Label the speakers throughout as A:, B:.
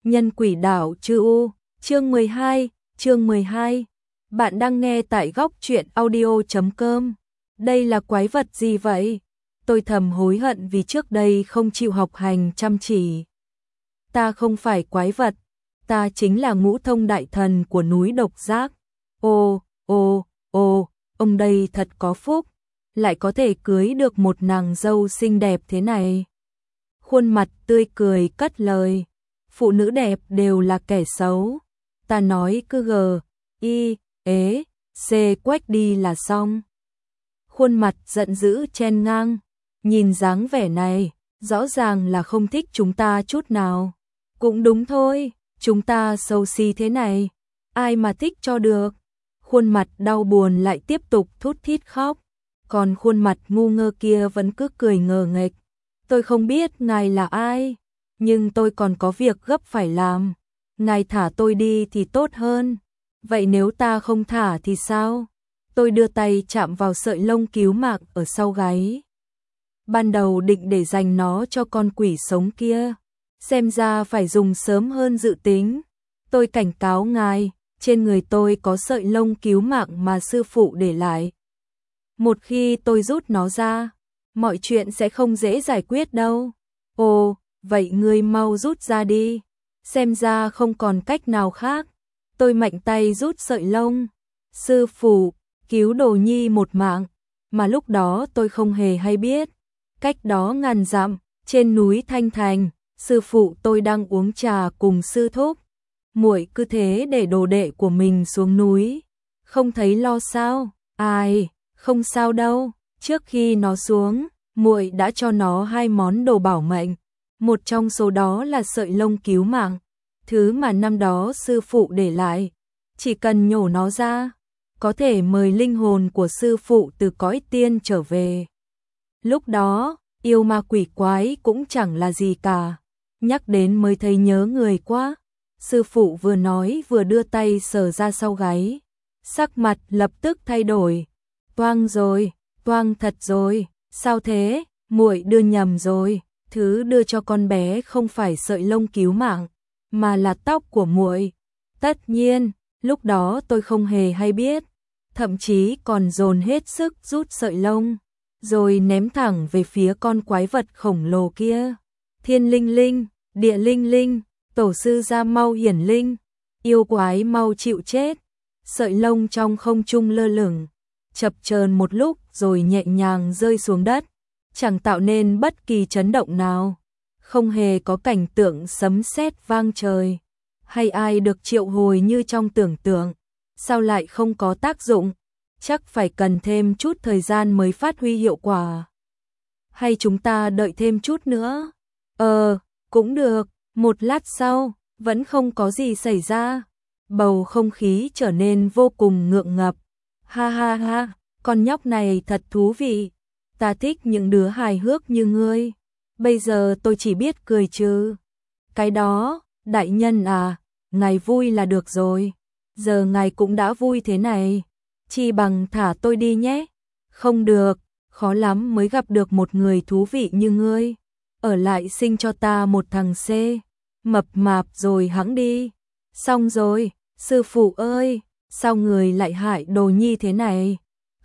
A: Nhân quỷ đảo chư U, chương 12. Bạn đang nghe tại góc truyện audio.com. Đây là quái vật gì vậy? Tôi thầm hối hận vì trước đây không chịu học hành chăm chỉ. Ta không phải quái vật, ta chính là ngũ thông đại thần của núi Độc Giác. Ô, ông đây thật có phúc, lại có thể cưới được một nàng dâu xinh đẹp thế này. Khuôn mặt tươi cười cất lời, phụ nữ đẹp đều là kẻ xấu. Ta nói cứ C quách đi là xong. Khuôn mặt giận dữ chen ngang, nhìn dáng vẻ này, rõ ràng là không thích chúng ta chút nào. Cũng đúng thôi, chúng ta xấu xí thế này, ai mà thích cho được. Khuôn mặt đau buồn lại tiếp tục thút thít khóc, còn khuôn mặt ngu ngơ kia vẫn cứ cười ngờ nghệch. Tôi không biết ngài là ai, nhưng tôi còn có việc gấp phải làm. Ngài thả tôi đi thì tốt hơn. Vậy nếu ta không thả thì sao? Tôi đưa tay chạm vào sợi lông cứu mạng ở sau gáy. Ban đầu định để dành nó cho con quỷ sống kia, xem ra phải dùng sớm hơn dự tính. Tôi cảnh cáo ngài, trên người tôi có sợi lông cứu mạng mà sư phụ để lại. Một khi tôi rút nó ra, mọi chuyện sẽ không dễ giải quyết đâu. Ồ, vậy ngươi mau rút ra đi. Xem ra không còn cách nào khác. Tôi mạnh tay rút sợi lông. Sư phụ, cứu đồ nhi một mạng, mà lúc đó tôi không hề hay biết. Cách đó ngàn dặm, trên núi Thanh Thành, sư phụ tôi đang uống trà cùng sư thúc. Muội cứ thế để đồ đệ của mình xuống núi, không thấy lo sao? Ai, không sao đâu, trước khi nó xuống, muội đã cho nó 2 món đồ bảo mệnh, một trong số đó là sợi lông cứu mạng, thứ mà năm đó sư phụ để lại, chỉ cần nhổ nó ra, có thể mời linh hồn của sư phụ từ cõi tiên trở về. Lúc đó, yêu ma quỷ quái cũng chẳng là gì cả, nhắc đến mới thấy nhớ người quá. Sư phụ vừa nói vừa đưa tay sờ ra sau gáy, sắc mặt lập tức thay đổi. Toang rồi, toang thật rồi, sao thế, muội đưa nhầm rồi, thứ đưa cho con bé không phải sợi lông cứu mạng, mà là tóc của muội. Tất nhiên, lúc đó tôi không hề hay biết, thậm chí còn dồn hết sức rút sợi lông, rồi ném thẳng về phía con quái vật khổng lồ kia. Thiên linh linh, địa linh linh, tổ sư ra mau hiển linh, yêu quái mau chịu chết. Sợi lông trong không trung lơ lửng, chập chờn một lúc rồi nhẹ nhàng rơi xuống đất, chẳng tạo nên bất kỳ chấn động nào, không hề có cảnh tượng sấm sét vang trời, hay ai được triệu hồi như trong tưởng tượng. Sao lại không có tác dụng? Chắc phải cần thêm chút thời gian mới phát huy hiệu quả. Hay chúng ta đợi thêm chút nữa? Cũng được. Một lát sau, vẫn không có gì xảy ra. Bầu không khí trở nên vô cùng ngượng ngập. Ha ha ha, con nhóc này thật thú vị. Ta thích những đứa hài hước như ngươi. Bây giờ tôi chỉ biết cười chứ. Cái đó, đại nhân à, ngài vui là được rồi. Giờ ngài cũng đã vui thế này, chi bằng thả tôi đi nhé. Không được, khó lắm mới gặp được một người thú vị như ngươi. Ở lại sinh cho ta một thằng C, mập mạp rồi hẵng đi. Xong rồi, sư phụ ơi, sao người lại hại đồ nhi thế này?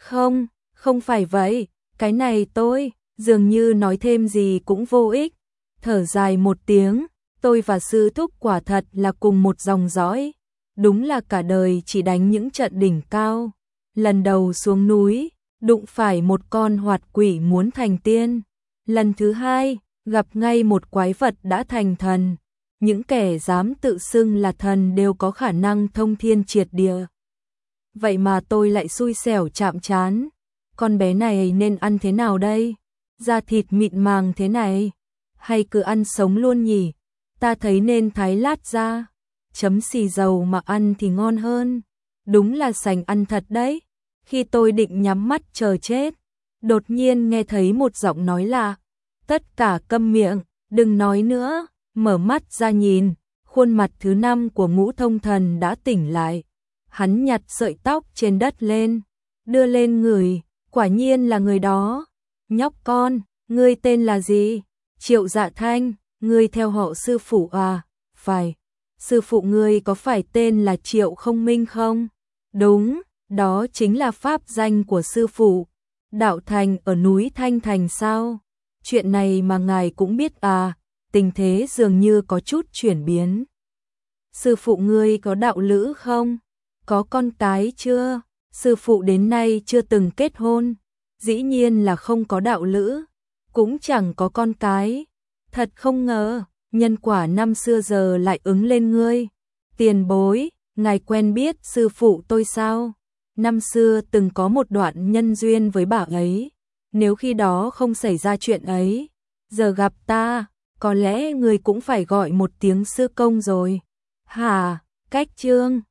A: Không phải vậy, cái này tôi, dường như nói thêm gì cũng vô ích. Thở dài một tiếng, tôi và sư thúc quả thật là cùng một dòng dõi. Đúng là cả đời chỉ đánh những trận đỉnh cao. Lần đầu xuống núi, đụng phải một con hoạt quỷ muốn thành tiên. Lần thứ hai, gặp ngay một quái vật đã thành thần. Những kẻ dám tự xưng là thần đều có khả năng thông thiên triệt địa. Vậy mà tôi lại xui xẻo chạm trán. Con bé này nên ăn thế nào đây? Da thịt mịn màng thế này, hay cứ ăn sống luôn nhỉ? Ta thấy nên thái lát ra, chấm xì dầu mà ăn thì ngon hơn. Đúng là sành ăn thật đấy. Khi tôi định nhắm mắt chờ chết, đột nhiên nghe thấy một giọng nói lạ. Tất cả câm miệng, đừng nói nữa. Mở mắt ra nhìn, khuôn mặt thứ 5 của Ngũ Thông Thần đã tỉnh lại. Hắn nhặt sợi tóc trên đất lên, đưa lên ngửi, quả nhiên là người đó. Nhóc con, ngươi tên là gì? Triệu Dạ Thanh, ngươi theo họ sư phụ à? Phải, sư phụ ngươi có phải tên là Triệu Không Minh không? Đúng, đó chính là pháp danh của sư phụ. Đạo thành ở núi Thanh Thành sao? Chuyện này mà ngài cũng biết à? Tình thế dường như có chút chuyển biến. Sư phụ ngươi có đạo lữ không? Có con cái chưa? Sư phụ đến nay chưa từng kết hôn, dĩ nhiên là không có đạo lữ, cũng chẳng có con cái. Thật không ngờ, nhân quả năm xưa giờ lại ứng lên ngươi. Tiền bối, ngài quen biết sư phụ tôi sao? Năm xưa từng có một đoạn nhân duyên với bà ấy. Nếu khi đó không xảy ra chuyện ấy, giờ gặp ta, có lẽ người cũng phải gọi một tiếng sư công rồi. Hả, Cách Trương?